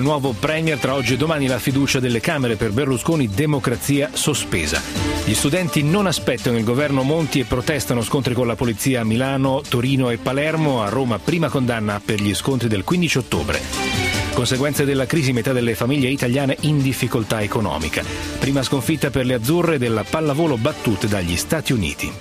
Nuovo premier, tra oggi e domani la fiducia delle Camere per Berlusconi, democrazia sospesa. Gli studenti non aspettano il governo Monti e protestano, scontri con la polizia a Milano, Torino e Palermo. A Roma prima condanna per gli scontri del 15 ottobre. Conseguenze della crisi, metà delle famiglie italiane in difficoltà economica. Prima sconfitta per le azzurre della pallavolo battute dagli Stati Uniti.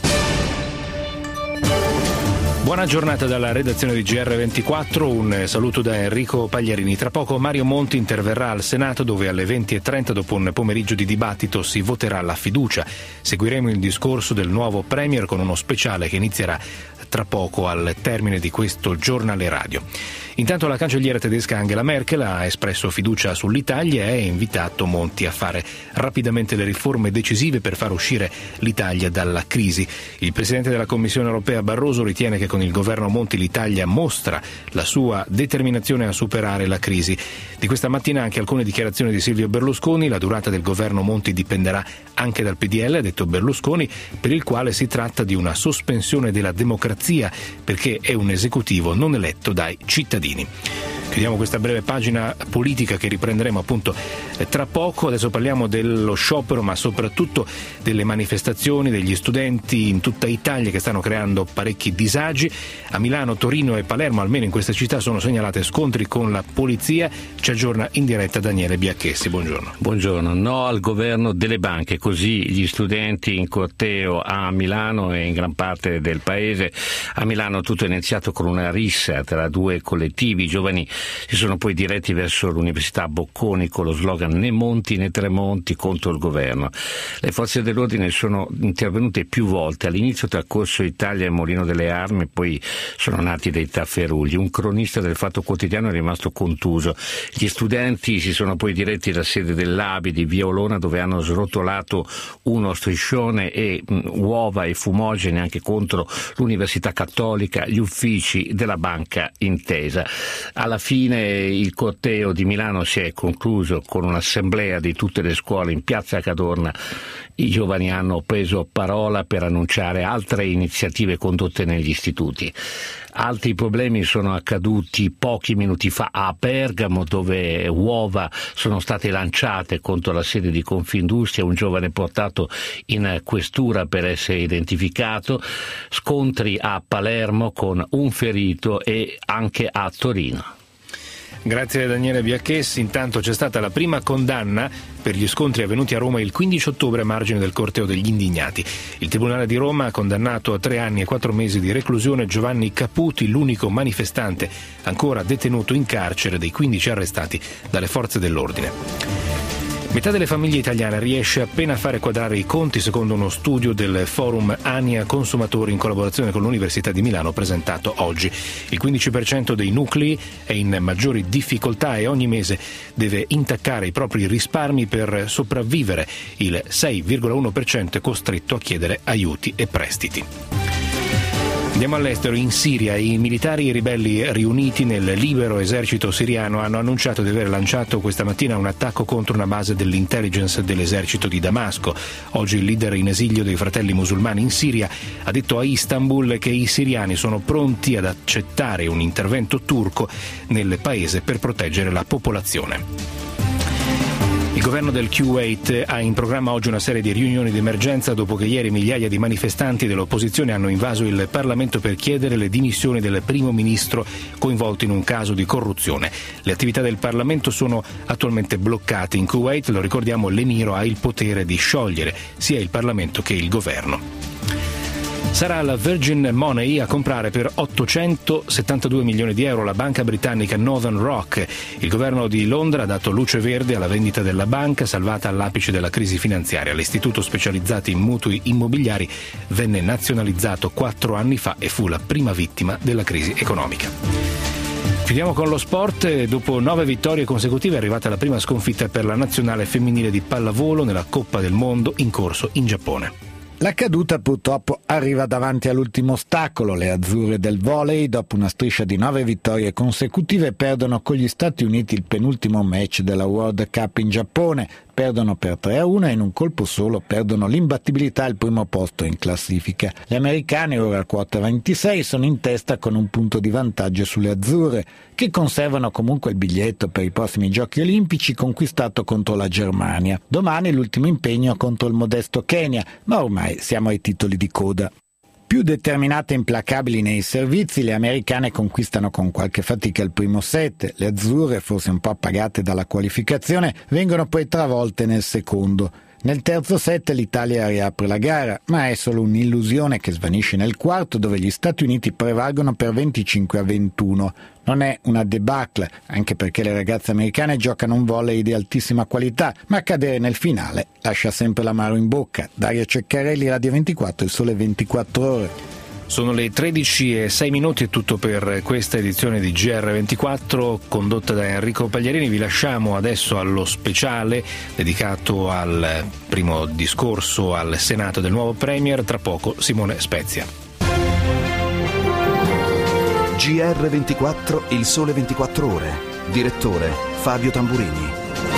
Buona giornata dalla redazione di GR24, un saluto da Enrico Pagliarini. Tra poco Mario Monti interverrà al Senato, dove alle 20:30, dopo un pomeriggio di dibattito, si voterà la fiducia. Seguiremo il discorso del nuovo premier con uno speciale che inizierà tra poco al termine di questo giornale radio. Intanto la cancelliera tedesca Angela Merkel ha espresso fiducia sull'Italia e ha invitato Monti a fare rapidamente le riforme decisive per far uscire l'Italia dalla crisi. Il presidente della Commissione europea Barroso ritiene che con il governo Monti l'Italia mostra la sua determinazione a superare la crisi. Di questa mattina anche alcune dichiarazioni di Silvio Berlusconi. La durata del governo Monti dipenderà anche dal PDL, ha detto Berlusconi, per il quale si tratta di una sospensione della democrazia perché è un esecutivo non eletto dai cittadini. Chiudiamo questa breve pagina politica che riprenderemo appunto tra poco. Adesso parliamo dello sciopero, ma soprattutto delle manifestazioni degli studenti in tutta Italia che stanno creando parecchi disagi. A Milano, Torino e Palermo, almeno in queste città, sono segnalate scontri con la polizia. Ci aggiorna in diretta Daniele Biacchessi. Buongiorno. Buongiorno. No al governo delle banche, così gli studenti in corteo a Milano e in gran parte del paese. A Milano tutto è iniziato con una rissa tra due collettivi. I giovani si sono poi diretti verso l'Università Bocconi con lo slogan "né Monti né Tremonti" contro il governo. Le forze dell'ordine sono intervenute più volte, all'inizio tra Corso Italia e Molino delle Armi, poi sono nati dei tafferugli. Un cronista del Fatto Quotidiano è rimasto contuso. Gli studenti si sono poi diretti alla sede dell'ABI di Via Olona, dove hanno srotolato uno striscione e uova e fumogene anche contro l'Università Cattolica, gli uffici della Banca Intesa. Alla fine il corteo di Milano si è concluso con un'assemblea di tutte le scuole in piazza Cadorna. I giovani hanno preso parola per annunciare altre iniziative condotte negli istituti. Altri problemi sono accaduti pochi minuti fa a Bergamo, dove uova sono state lanciate contro la sede di Confindustria, un giovane portato in questura per essere identificato. Scontri a Palermo con un ferito e anche a Torino. Grazie a Daniele Biacchessi. Intanto c'è stata la prima condanna per gli scontri avvenuti a Roma il 15 ottobre a margine del corteo degli indignati. Il Tribunale di Roma ha condannato a 3 anni e 4 mesi di reclusione Giovanni Caputi, l'unico manifestante ancora detenuto in carcere dei 15 arrestati dalle forze dell'ordine. Metà delle famiglie italiane riesce appena a fare quadrare i conti, secondo uno studio del forum Ania Consumatori in collaborazione con l'Università di Milano presentato oggi. Il 15% dei nuclei è in maggiori difficoltà e ogni mese deve intaccare i propri risparmi per sopravvivere. Il 6,1% è costretto a chiedere aiuti e prestiti. Andiamo all'estero. In Siria i militari e i ribelli riuniti nel libero esercito siriano hanno annunciato di aver lanciato questa mattina un attacco contro una base dell'intelligence dell'esercito di Damasco. Oggi il leader in esilio dei Fratelli Musulmani in Siria ha detto a Istanbul che i siriani sono pronti ad accettare un intervento turco nel paese per proteggere la popolazione. Il governo del Kuwait ha in programma oggi una serie di riunioni di emergenza dopo che ieri migliaia di manifestanti dell'opposizione hanno invaso il Parlamento per chiedere le dimissioni del primo ministro coinvolto in un caso di corruzione. Le attività del Parlamento sono attualmente bloccate. In Kuwait, lo ricordiamo, l'emiro ha il potere di sciogliere sia il Parlamento che il governo. Sarà la Virgin Money a comprare per 872 milioni di euro la banca britannica Northern Rock. Il governo di Londra ha dato luce verde alla vendita della banca, salvata all'apice della crisi finanziaria. L'istituto specializzato in mutui immobiliari venne nazionalizzato 4 anni fa e fu la prima vittima della crisi economica. Chiudiamo con lo sport. Dopo 9 vittorie consecutive è arrivata la prima sconfitta per la nazionale femminile di pallavolo nella Coppa del Mondo in corso in Giappone. La caduta purtroppo arriva davanti all'ultimo ostacolo. Le azzurre del volley, dopo una striscia di 9 vittorie consecutive, perdono con gli Stati Uniti il penultimo match della World Cup in Giappone. Perdono per 3-1 e in un colpo solo perdono l'imbattibilità al primo posto in classifica. Le americane, ora a quota 26, sono in testa con un punto di vantaggio sulle azzurre, che conservano comunque il biglietto per i prossimi Giochi Olimpici conquistato contro la Germania. Domani l'ultimo impegno contro il modesto Kenya, ma ormai siamo ai titoli di coda. Più determinate e implacabili nei servizi, le americane conquistano con qualche fatica il primo set. Le azzurre, forse un po' appagate dalla qualificazione, vengono poi travolte nel secondo. Nel terzo set l'Italia riapre la gara, ma è solo un'illusione che svanisce nel quarto, dove gli Stati Uniti prevalgono per 25-21. Non è una debacle, anche perché le ragazze americane giocano un volley di altissima qualità, ma cadere nel finale lascia sempre l'amaro in bocca. Dario Ceccarelli, Radio 24, Il Sole 24 Ore. Sono le 13:06, è tutto per questa edizione di GR24 condotta da Enrico Pagliarini. Vi lasciamo adesso allo speciale dedicato al primo discorso al Senato del nuovo Premier, tra poco Simone Spezia. GR24, Il Sole 24 Ore. Direttore Fabio Tamburini.